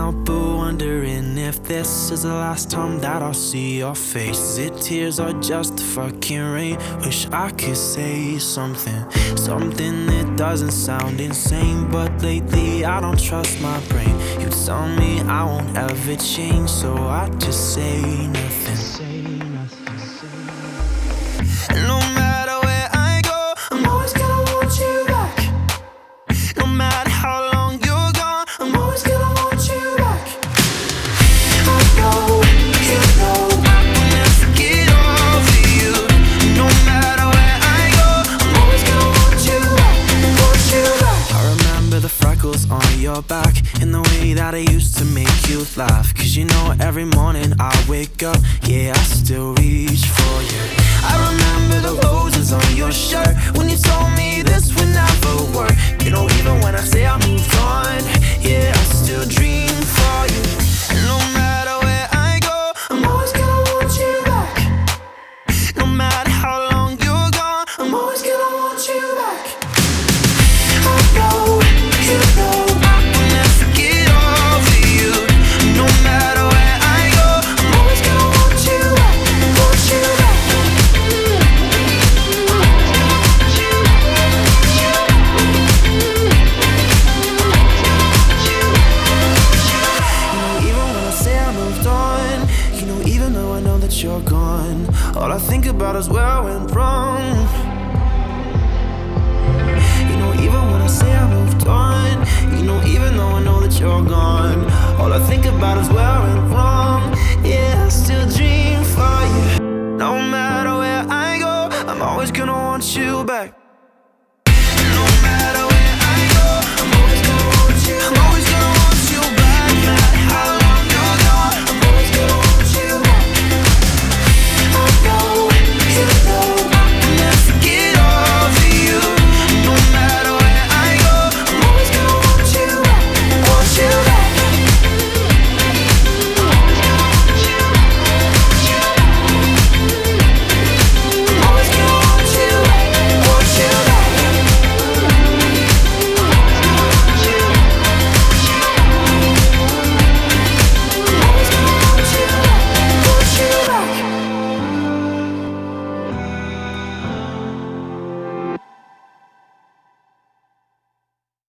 help but wondering if this is the last time that I'll see your face. Is it tears or just fucking rain? Wish I could say something that doesn't sound insane, but lately I don't trust my brain. You tell me I won't ever change, so I just say nothing. And no matter where I go, I'm always gonna want you back. No matter how long you're gone, I'm always gonna want you back. I know, you know, I will never get over you. No matter where I go, I'm always gonna want you back, want you back. I remember the freckles on your back and the way that I used to make you laugh. Cause you know every morning I wake up, yeah, I still reach for you. I remember the roses on your shirt when you told me this would never work. You know, even when I say I moved on, yeah, I still dream for you. And no matter where I go, I'm always gonna want you back. No matter how long you're gone, I'm always gonna want you back. I know, you know, I will never get over you. No matter where I go, I'm always gonna want you back, want you back. You're gone. All I think about is where I went wrong. You know, even when I say I moved on, you know, even though I know that you're gone, all I think about is where I went wrong. Yeah, I still dream for you. No matter where I go, I'm always gonna want you back.